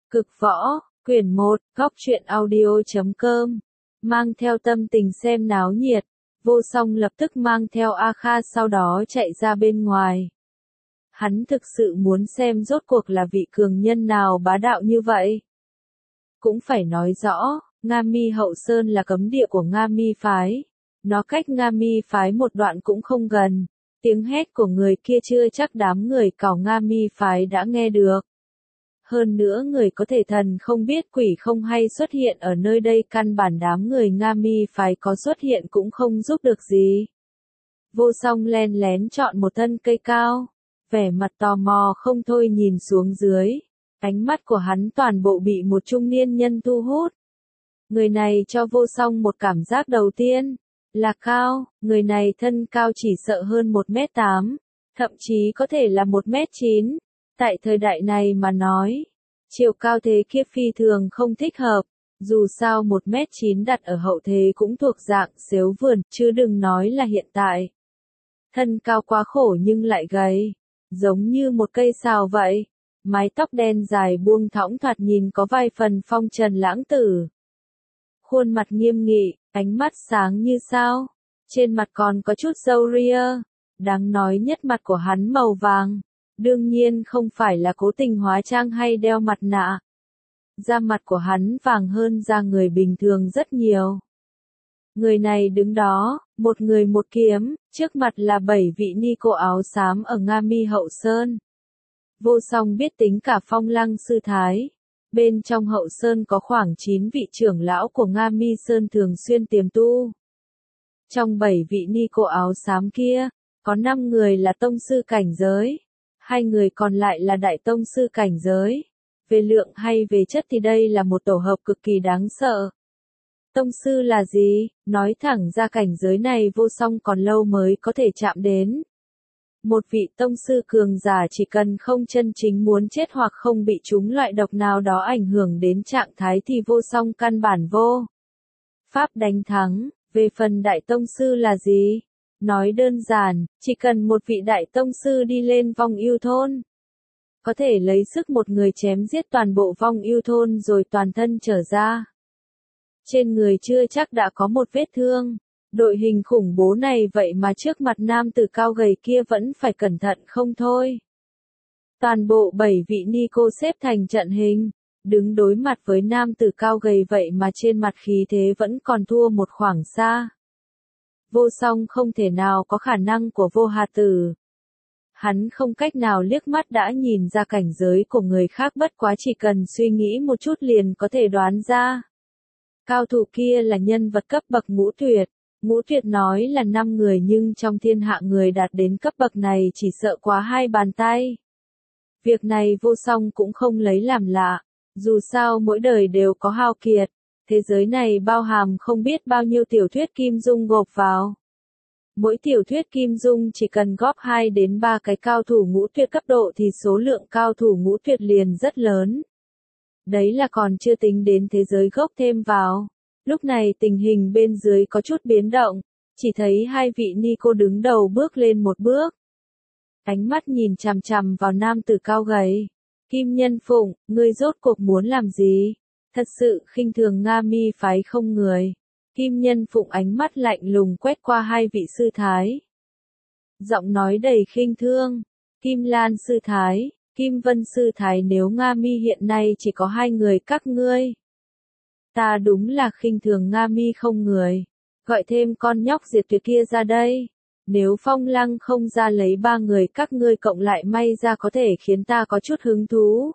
Cực võ, quyển 1, góc truyện audio.com. Mang theo tâm tình xem náo nhiệt, Vô Song lập tức mang theo A Kha sau đó chạy ra bên ngoài. Hắn thực sự muốn xem rốt cuộc là vị cường nhân nào bá đạo như vậy. Cũng phải nói rõ, Nga Mi Hậu Sơn là cấm địa của Nga Mi phái. Nó cách Nga Mi phái một đoạn cũng không gần. Tiếng hét của người kia chưa chắc đám người cảo Nga Mi phái đã nghe được. Hơn nữa người có thể thần không biết quỷ không hay xuất hiện ở nơi đây, căn bản đám người Nga Mi phái có xuất hiện cũng không giúp được gì. Vô Song len lén chọn một thân cây cao, vẻ mặt tò mò không thôi nhìn xuống dưới. Ánh mắt của hắn toàn bộ bị một trung niên nhân thu hút. Người này cho Vô Song một cảm giác đầu tiên là cao, người này thân cao chỉ sợ hơn 1m8, thậm chí có thể là 1m9. Tại thời đại này mà nói, chiều cao thế kia phi thường không thích hợp, dù sao 1m9 đặt ở hậu thế cũng thuộc dạng xếu vườn, chứ đừng nói là hiện tại. Thân cao quá khổ nhưng lại gầy, giống như một cây sào vậy, mái tóc đen dài buông thõng thoạt nhìn có vài phần phong trần lãng tử. Khuôn mặt nghiêm nghị, ánh mắt sáng như sao, trên mặt còn có chút râu ria, đáng nói nhất mặt của hắn màu vàng. Đương nhiên không phải là cố tình hóa trang hay đeo mặt nạ. Da mặt của hắn vàng hơn da người bình thường rất nhiều. Người này đứng đó, một người một kiếm, trước mặt là 7 vị ni cô áo xám ở Nga Mi Hậu Sơn. Vô Song biết tính cả Phong Lăng sư thái. Bên trong Hậu Sơn có khoảng 9 vị trưởng lão của Nga Mi Sơn thường xuyên tiềm tu. Trong 7 vị ni cô áo xám kia, có 5 người là tông sư cảnh giới. 2 người còn lại là đại tông sư cảnh giới. Về lượng hay về chất thì đây là một tổ hợp cực kỳ đáng sợ. Tông sư là gì? Nói thẳng ra cảnh giới này Vô Song còn lâu mới có thể chạm đến. Một vị tông sư cường giả chỉ cần không chân chính muốn chết hoặc không bị trúng loại độc nào đó ảnh hưởng đến trạng thái thì Vô Song căn bản vô pháp đánh thắng. Về phần đại tông sư là gì? Nói đơn giản, chỉ cần một vị đại tông sư đi lên vong yêu thôn, có thể lấy sức một người chém giết toàn bộ vong yêu thôn rồi toàn thân trở ra. Trên người chưa chắc đã có một vết thương. Đội hình khủng bố này vậy mà trước mặt nam tử cao gầy kia vẫn phải cẩn thận không thôi. Toàn bộ 7 vị ni cô xếp thành trận hình, đứng đối mặt với nam tử cao gầy vậy mà trên mặt khí thế vẫn còn thua một khoảng xa. Vô Song không thể nào có khả năng của Vô Hà Tử. Hắn không cách nào liếc mắt đã nhìn ra cảnh giới của người khác, bất quá chỉ cần suy nghĩ một chút liền có thể đoán ra. Cao thủ kia là nhân vật cấp bậc Ngũ Tuyệt. Ngũ Tuyệt nói là 5 người nhưng trong thiên hạ người đạt đến cấp bậc này chỉ sợ quá 2 bàn tay. Việc này Vô Song cũng không lấy làm lạ. Dù sao mỗi đời đều có hao kiệt. Thế giới này bao hàm không biết bao nhiêu tiểu thuyết kim dung gộp vào. Mỗi tiểu thuyết kim dung chỉ cần góp 2 đến 3 cái cao thủ Ngũ Tuyệt cấp độ thì số lượng cao thủ Ngũ Tuyệt liền rất lớn. Đấy là còn chưa tính đến thế giới gốc thêm vào. Lúc này tình hình bên dưới có chút biến động, chỉ thấy 2 vị ni cô đứng đầu bước lên một bước. Ánh mắt nhìn chằm chằm vào nam tử cao gầy. Kim Nhân Phụng, ngươi rốt cuộc muốn làm gì? Thật sự khinh thường Nga Mi phái không người. Kim Nhân Phụng ánh mắt lạnh lùng quét qua 2 vị sư thái. Giọng nói đầy khinh thương. Kim Lan sư thái, Kim Vân sư thái, nếu Nga Mi hiện nay chỉ có 2 người các ngươi. Ta đúng là khinh thường Nga Mi không người. Gọi thêm con nhóc Diệt Tuyệt kia ra đây. Nếu Phong Lăng không ra lấy 3 người các ngươi cộng lại may ra có thể khiến ta có chút hứng thú.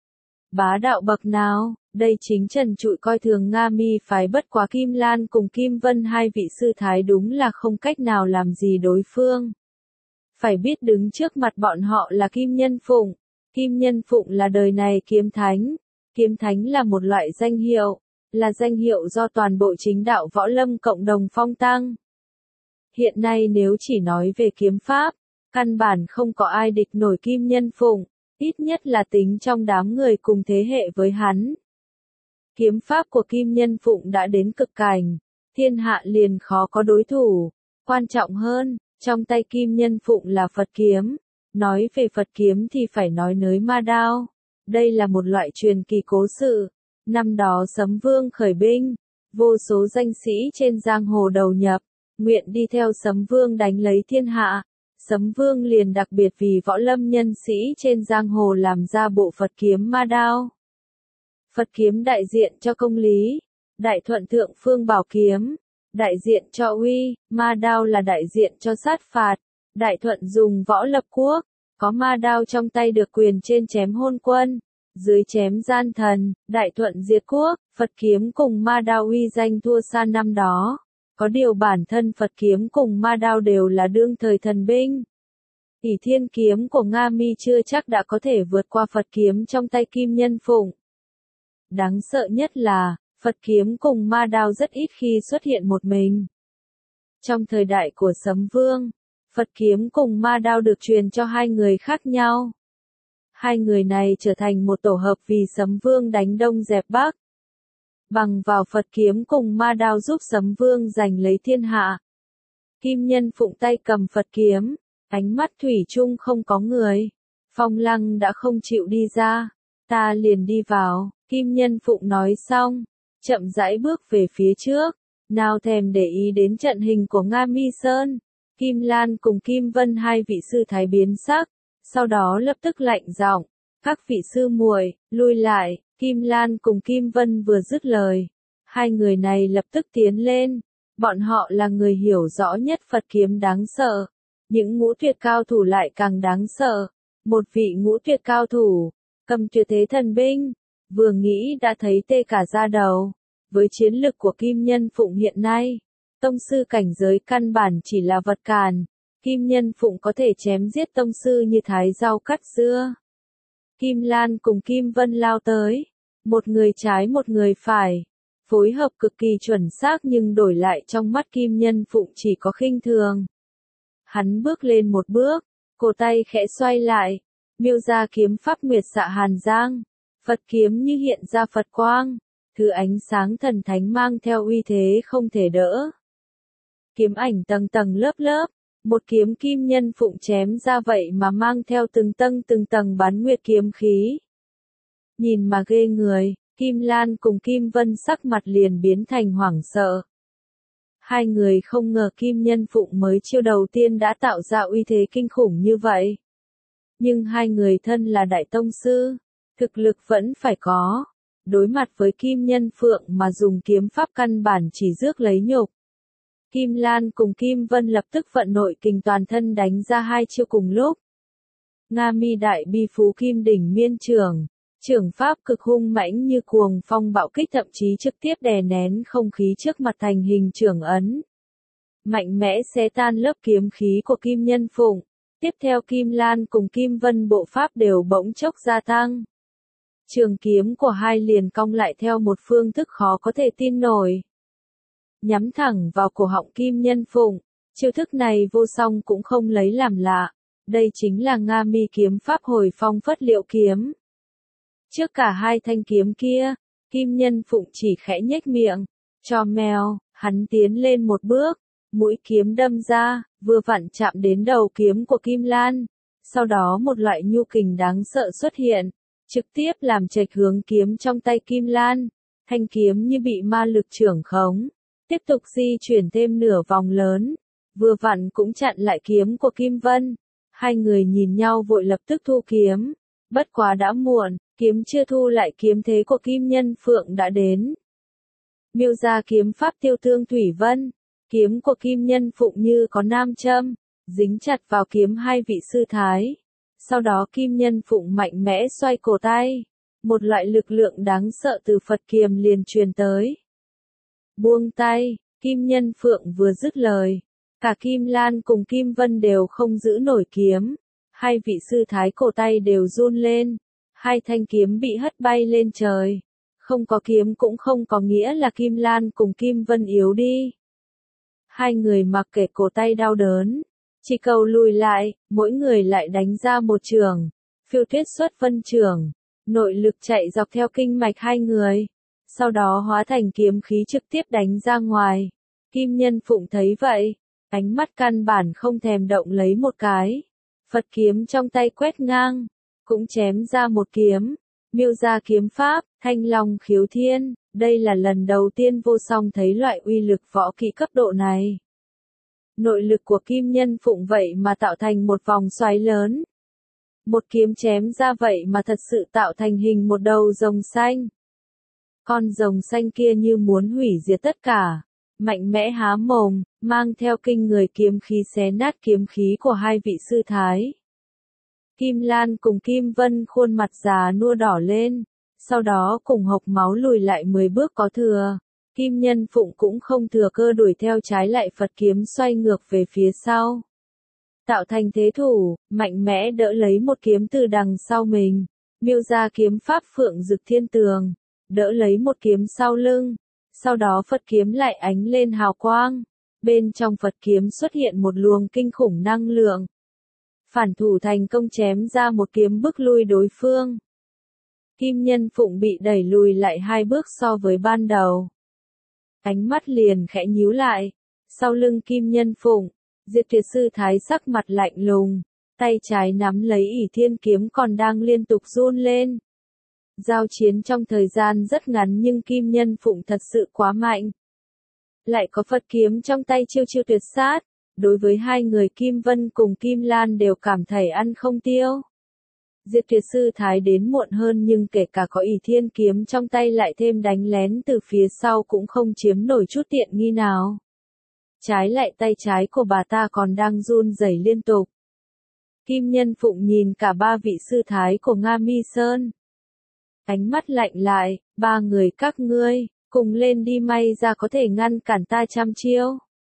Bá đạo bậc nào, đây chính trần trụi coi thường Nga Mi phái, bất quá Kim Lan cùng Kim Vân 2 vị sư thái đúng là không cách nào làm gì đối phương. Phải biết đứng trước mặt bọn họ là Kim Nhân Phụng. Kim Nhân Phụng là đời này kiếm thánh. Kiếm thánh là một loại danh hiệu, là danh hiệu do toàn bộ chính đạo võ lâm cộng đồng phong tang. Hiện nay nếu chỉ nói về kiếm pháp, căn bản không có ai địch nổi Kim Nhân Phụng, ít nhất là tính trong đám người cùng thế hệ với hắn. Kiếm pháp của Kim Nhân Phụng đã đến cực cảnh, thiên hạ liền khó có đối thủ. Quan trọng hơn, trong tay Kim Nhân Phụng là Phật kiếm. Nói về Phật kiếm thì phải nói nới ma đao. Đây là một loại truyền kỳ cố sự. Năm đó Sấm Vương khởi binh, vô số danh sĩ trên giang hồ đầu nhập, nguyện đi theo Sấm Vương đánh lấy thiên hạ. Sấm Vương liền đặc biệt vì võ lâm nhân sĩ trên giang hồ làm ra bộ Phật kiếm ma đao. Phật kiếm đại diện cho công lý, đại thuận thượng phương bảo kiếm, đại diện cho uy, ma đao là đại diện cho sát phạt, đại thuận dùng võ lập quốc, có ma đao trong tay được quyền trên chém hôn quân, dưới chém gian thần, đại thuận diệt quốc, Phật kiếm cùng ma đao uy danh thua xa năm đó. Có điều bản thân Phật kiếm cùng ma đao đều là đương thời thần binh. Ỷ Thiên kiếm của Nga Mi chưa chắc đã có thể vượt qua Phật kiếm trong tay Kim Nhân Phụng. Đáng sợ nhất là, Phật kiếm cùng ma đao rất ít khi xuất hiện một mình. Trong thời đại của Sấm Vương, Phật kiếm cùng ma đao được truyền cho hai người khác nhau. Hai người này trở thành một tổ hợp vì Sấm Vương đánh Đông dẹp Bắc. Bằng vào Phật kiếm cùng ma đao giúp Sấm Vương giành lấy thiên hạ. Kim Nhân Phụng tay cầm Phật kiếm, ánh mắt thủy chung không có người. Phong Lăng đã không chịu đi ra, ta liền đi vào, Kim Nhân Phụng nói xong, chậm rãi bước về phía trước, nào thèm để ý đến trận hình của Nga Mi Sơn. Kim Lan cùng Kim Vân hai vị sư thái biến sắc, sau đó lập tức lạnh giọng, các vị sư muội, lui lại. Kim Lan cùng Kim Vân vừa dứt lời, hai người này lập tức tiến lên, bọn họ là người hiểu rõ nhất Phật kiếm đáng sợ, những ngũ tuyệt cao thủ lại càng đáng sợ, một vị ngũ tuyệt cao thủ, cầm tuyệt thế thần binh, vừa nghĩ đã thấy tê cả da đầu, với chiến lực của Kim Nhân Phụng hiện nay, tông sư cảnh giới căn bản chỉ là vật cản, Kim Nhân Phụng có thể chém giết tông sư như thái rau cắt dưa. Kim Lan cùng Kim Vân lao tới, một người trái một người phải, phối hợp cực kỳ chuẩn xác nhưng đổi lại trong mắt Kim Nhân Phụng chỉ có khinh thường. Hắn bước lên một bước, cổ tay khẽ xoay lại, miêu ra kiếm pháp nguyệt xạ hàn giang, Phật kiếm như hiện ra Phật quang, thứ ánh sáng thần thánh mang theo uy thế không thể đỡ. Kiếm ảnh tầng tầng lớp lớp, một kiếm Kim Nhân Phụng chém ra vậy mà mang theo từng tầng bán nguyệt kiếm khí. Nhìn mà ghê người, Kim Lan cùng Kim Vân sắc mặt liền biến thành hoảng sợ. Hai người không ngờ Kim Nhân Phụng mới chiêu đầu tiên đã tạo ra uy thế kinh khủng như vậy. Nhưng hai người thân là đại tông sư, thực lực vẫn phải có. Đối mặt với Kim Nhân Phượng mà dùng kiếm pháp căn bản chỉ rước lấy nhục. Kim Lan cùng Kim Vân lập tức vận nội kình toàn thân đánh ra hai chiêu cùng lúc. Nga Mi đại bi phú Kim đỉnh miên trường, trưởng pháp cực hung mãnh như cuồng phong bạo kích thậm chí trực tiếp đè nén không khí trước mặt thành hình trưởng ấn. Mạnh mẽ xé tan lớp kiếm khí của Kim Nhân Phụng, tiếp theo Kim Lan cùng Kim Vân bộ pháp đều bỗng chốc gia tăng. Trường kiếm của hai liền cong lại theo một phương thức khó có thể tin nổi. Nhắm thẳng vào cổ họng Kim Nhân Phụng, chiêu thức này Vô Song cũng không lấy làm lạ, đây chính là Nga Mi kiếm pháp Hồi Phong Phất Liệu kiếm. Trước cả hai thanh kiếm kia, Kim Nhân Phụng chỉ khẽ nhếch miệng, cho mèo, hắn tiến lên một bước, mũi kiếm đâm ra, vừa vặn chạm đến đầu kiếm của Kim Lan, sau đó một loại nhu kình đáng sợ xuất hiện, trực tiếp làm chệch hướng kiếm trong tay Kim Lan, thanh kiếm như bị ma lực trưởng khống, tiếp tục di chuyển thêm nửa vòng lớn, vừa vặn cũng chặn lại kiếm của Kim Vân. Hai người nhìn nhau vội lập tức thu kiếm, bất quá đã muộn, kiếm chưa thu lại kiếm thế của Kim Nhân Phượng đã đến. Miêu ra kiếm pháp tiêu thương thủy vân, kiếm của Kim Nhân Phụng như có nam châm, dính chặt vào kiếm hai vị sư thái. Sau đó Kim Nhân Phụng mạnh mẽ xoay cổ tay, một loại lực lượng đáng sợ từ Phật kiếm liền truyền tới. Buông tay, Kim Nhân Phượng vừa dứt lời, cả Kim Lan cùng Kim Vân đều không giữ nổi kiếm, hai vị sư thái cổ tay đều run lên, hai thanh kiếm bị hất bay lên trời. Không có kiếm cũng không có nghĩa là Kim Lan cùng Kim Vân yếu đi. Hai người mặc kệ cổ tay đau đớn, chỉ cầu lùi lại, mỗi người lại đánh ra một trường, phiêu tuyết xuất vân trường, nội lực chạy dọc theo kinh mạch hai người, sau đó hóa thành kiếm khí trực tiếp đánh ra ngoài. Kim Nhân Phụng thấy vậy, ánh mắt căn bản không thèm động lấy một cái, Phật kiếm trong tay quét ngang, cũng chém ra một kiếm, Miêu gia kiếm pháp, Thanh Long khiếu thiên, đây là lần đầu tiên Vô Song thấy loại uy lực võ kỹ cấp độ này. Nội lực của Kim Nhân Phụng vậy mà tạo thành một vòng xoáy lớn. Một kiếm chém ra vậy mà thật sự tạo thành hình một đầu rồng xanh. Con rồng xanh kia như muốn hủy diệt tất cả, mạnh mẽ há mồm, mang theo kinh người kiếm khí xé nát kiếm khí của hai vị sư thái. Kim Lan cùng Kim Vân khuôn mặt già nua đỏ lên, sau đó cùng hộc máu lùi lại 10 bước có thừa. Kim Nhân Phụng cũng không thừa cơ đuổi theo, trái lại Phật kiếm xoay ngược về phía sau. Tạo thành thế thủ, mạnh mẽ đỡ lấy một kiếm từ đằng sau mình. Miêu gia kiếm pháp Phượng Dực Thiên Tường, đỡ lấy một kiếm sau lưng. Sau đó Phật kiếm lại ánh lên hào quang. Bên trong Phật kiếm xuất hiện một luồng kinh khủng năng lượng. Phản thủ thành công chém ra một kiếm bức lui đối phương. Kim Nhân Phụng bị đẩy lùi lại 2 bước so với ban đầu. Ánh mắt liền khẽ nhíu lại. Sau lưng Kim Nhân Phụng, Diệt Tuyệt sư thái sắc mặt lạnh lùng, tay trái nắm lấy ỷ thiên kiếm còn đang liên tục run lên. Giao chiến trong thời gian rất ngắn nhưng Kim Nhân Phụng thật sự quá mạnh. Lại có Phật kiếm trong tay chiêu chiêu tuyệt sát, đối với hai người Kim Vân cùng Kim Lan đều cảm thấy ăn không tiêu. Diệt Tuyệt sư thái đến muộn hơn nhưng kể cả có ỷ thiên kiếm trong tay lại thêm đánh lén từ phía sau cũng không chiếm nổi chút tiện nghi nào. Trái lại tay trái của bà ta còn đang run rẩy liên tục. Kim Nhân Phụng nhìn cả 3 vị sư thái của Nga Mi Sơn. Ánh mắt lạnh lại, 3 người các ngươi, cùng lên đi, may ra có thể ngăn cản ta 100 chiêu.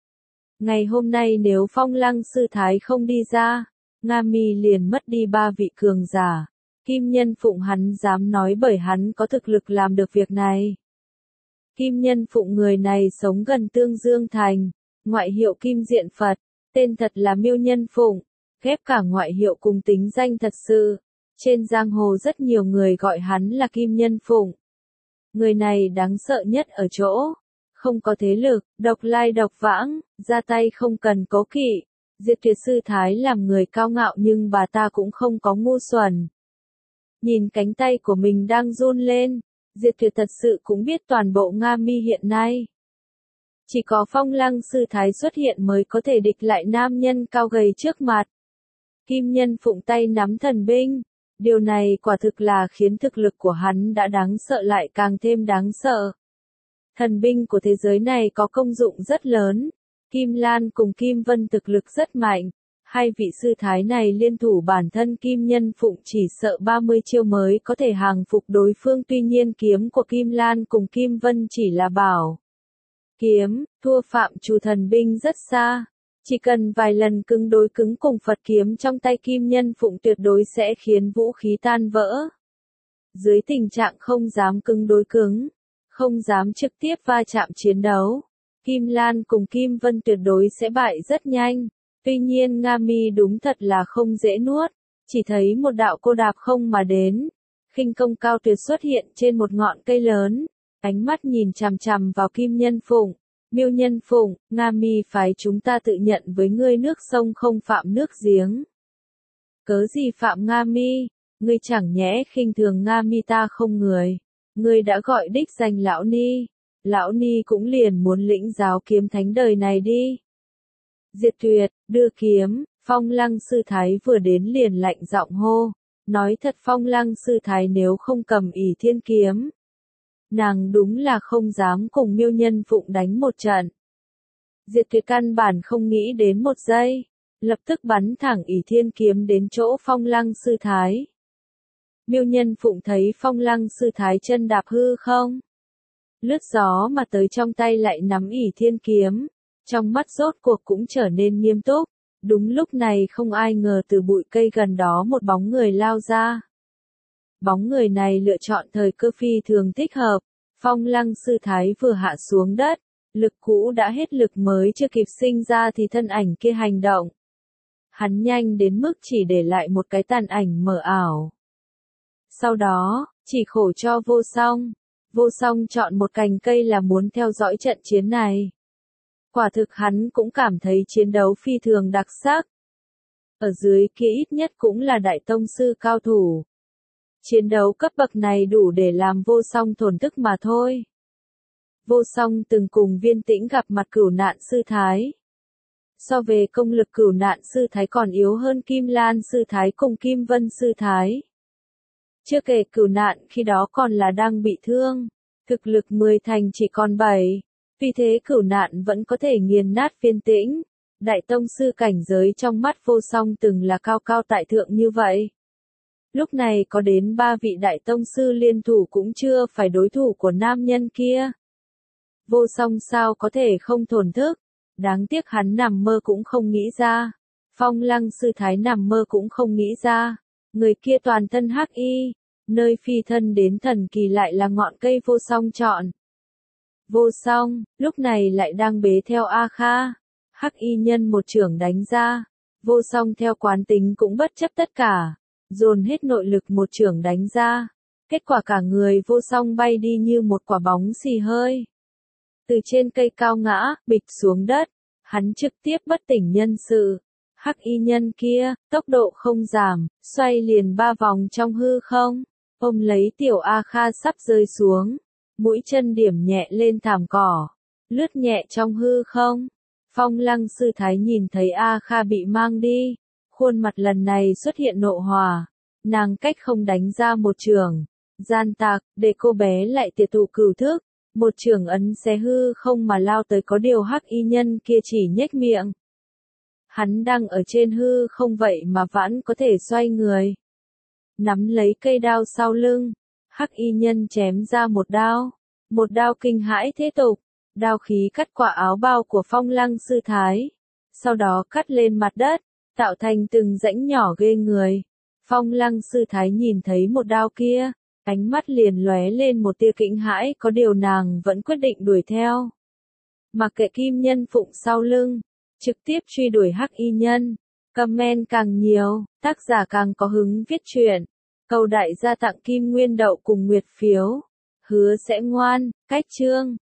Ngày hôm nay nếu Phong Lăng sư thái không đi ra, Nga Mi liền mất đi 3 vị cường giả. Kim Nhân Phụng hắn dám nói bởi hắn có thực lực làm được việc này. Kim Nhân Phụng người này sống gần Tương Dương Thành, ngoại hiệu Kim Diện Phật, tên thật là Miêu Nhân Phụng, ghép cả ngoại hiệu cùng tính danh thật sự. Trên giang hồ rất nhiều người gọi hắn là Kim Nhân Phụng. Người này đáng sợ nhất ở chỗ, không có thế lực, độc lai độc vãng, ra tay không cần cố kỵ. Diệt Tuyệt sư thái làm người cao ngạo nhưng bà ta cũng không có ngu xuẩn. Nhìn cánh tay của mình đang run lên, Diệt Tuyệt thật sự cũng biết toàn bộ Nga Mi hiện nay. Chỉ có Phong Lăng sư thái xuất hiện mới có thể địch lại nam nhân cao gầy trước mặt. Kim Nhân Phụng tay nắm thần binh, điều này quả thực là khiến thực lực của hắn đã đáng sợ lại càng thêm đáng sợ. Thần binh của thế giới này có công dụng rất lớn. Kim Lan cùng Kim Vân thực lực rất mạnh. Hai vị sư thái này liên thủ bản thân Kim Nhân Phụng chỉ sợ 30 chiêu mới có thể hàng phục đối phương, tuy nhiên kiếm của Kim Lan cùng Kim Vân chỉ là bảo kiếm, thua phạm trù thần binh rất xa. Chỉ cần vài lần cứng đối cứng cùng Phật kiếm trong tay Kim Nhân Phụng tuyệt đối sẽ khiến vũ khí tan vỡ. Dưới tình trạng không dám cứng đối cứng, không dám trực tiếp va chạm chiến đấu, Kim Lan cùng Kim Vân tuyệt đối sẽ bại rất nhanh. Tuy nhiên Nga Mi đúng thật là không dễ nuốt, chỉ thấy một đạo cô đạp không mà đến. Khinh công cao tuyệt xuất hiện trên một ngọn cây lớn, ánh mắt nhìn chằm chằm vào Kim Nhân Phụng. Miêu Nhân Phụng, Nga Mi phái chúng ta tự nhận với ngươi nước sông không phạm nước giếng. Cớ gì phạm Nga Mi, ngươi chẳng nhẽ khinh thường Nga Mi ta không người. Ngươi đã gọi đích danh lão ni cũng liền muốn lĩnh giáo kiếm thánh đời này đi. Diệt Tuyệt, đưa kiếm, Phong Lăng sư thái vừa đến liền lạnh giọng hô. Nói thật Phong Lăng sư thái nếu không cầm ỷ thiên kiếm, nàng đúng là không dám cùng Miêu Nhân Phụng đánh một trận. Diệt Tuyệt căn bản không nghĩ đến một giây, lập tức bắn thẳng ỷ thiên kiếm đến chỗ Phong Lăng sư thái. Miêu Nhân Phụng thấy Phong Lăng sư thái chân đạp hư không, lướt gió mà tới trong tay lại nắm ỷ thiên kiếm, trong mắt rốt cuộc cũng trở nên nghiêm túc. Đúng lúc này không ai ngờ từ bụi cây gần đó một bóng người lao ra. Bóng người này lựa chọn thời cơ phi thường thích hợp. Phong Lăng sư thái vừa hạ xuống đất, lực cũ đã hết, lực mới chưa kịp sinh ra thì thân ảnh kia hành động. Hắn nhanh đến mức chỉ để lại một cái tàn ảnh mờ ảo. Sau đó, chỉ khổ cho Vô Song chọn một cành cây là muốn theo dõi trận chiến này. Quả thực hắn cũng cảm thấy chiến đấu phi thường đặc sắc. Ở dưới kia ít nhất cũng là đại tông sư cao thủ. Chiến đấu cấp bậc này đủ để làm Vô Song thổn thức mà thôi. Vô Song từng cùng Viên Tĩnh gặp mặt Cửu Nạn Sư Thái. So về công lực Cửu Nạn Sư Thái còn yếu hơn Kim Lan Sư Thái cùng Kim Vân Sư Thái. Chưa kể Cửu Nạn khi đó còn là đang bị thương, thực lực 10 thành chỉ còn 7, vì thế Cửu Nạn vẫn có thể nghiền nát Viên Tĩnh. Đại tông sư cảnh giới trong mắt Vô Song từng là cao cao tại thượng như vậy. Lúc này có đến 3 vị đại tông sư liên thủ cũng chưa phải đối thủ của nam nhân kia. Vô Song sao có thể không thổn thức, đáng tiếc hắn nằm mơ cũng không nghĩ ra. Phong Lăng Sư Thái nằm mơ cũng không nghĩ ra, người kia toàn thân hắc y, nơi phi thân đến thần kỳ lại là ngọn cây Vô Song chọn. Vô Song, lúc này lại đang bế theo A Kha, hắc y nhân một chưởng đánh ra, Vô Song theo quán tính cũng bất chấp tất cả, dồn hết nội lực một chưởng đánh ra, kết quả cả người Vô Song bay đi như một quả bóng xì hơi. Từ trên cây cao ngã, bịch xuống đất, hắn trực tiếp bất tỉnh nhân sự. Hắc y nhân kia, tốc độ không giảm, xoay liền 3 vòng trong hư không, ôm lấy tiểu A Kha sắp rơi xuống, mũi chân điểm nhẹ lên thảm cỏ, lướt nhẹ trong hư không. Phong Lăng Sư Thái nhìn thấy A Kha bị mang đi, khuôn mặt lần này xuất hiện nộ hòa, nàng cách không đánh ra một chưởng, gian tạc, để cô bé lại tiệt tụ cửu thức, một chưởng ấn xé hư không mà lao tới, có điều hắc y nhân kia chỉ nhếch miệng. Hắn đang ở trên hư không vậy mà vẫn có thể xoay người. Nắm lấy cây đao sau lưng, hắc y nhân chém ra một đao kinh hãi thế tục, đao khí cắt qua áo bao của Phong Lăng Sư Thái, sau đó cắt lên mặt đất, tạo thành từng rãnh nhỏ ghê người. Phong Lăng Sư Thái nhìn thấy một đao kia, ánh mắt liền lóe lên một tia kinh hãi, có điều nàng vẫn quyết định đuổi theo. Mặc kệ Kim Nhân Phụng sau lưng, trực tiếp truy đuổi hắc y nhân. Comment càng nhiều, tác giả càng có hứng viết truyện. Cầu đại gia tặng Kim Nguyên Đậu cùng Nguyệt phiếu. Hứa sẽ ngoan, cách chương.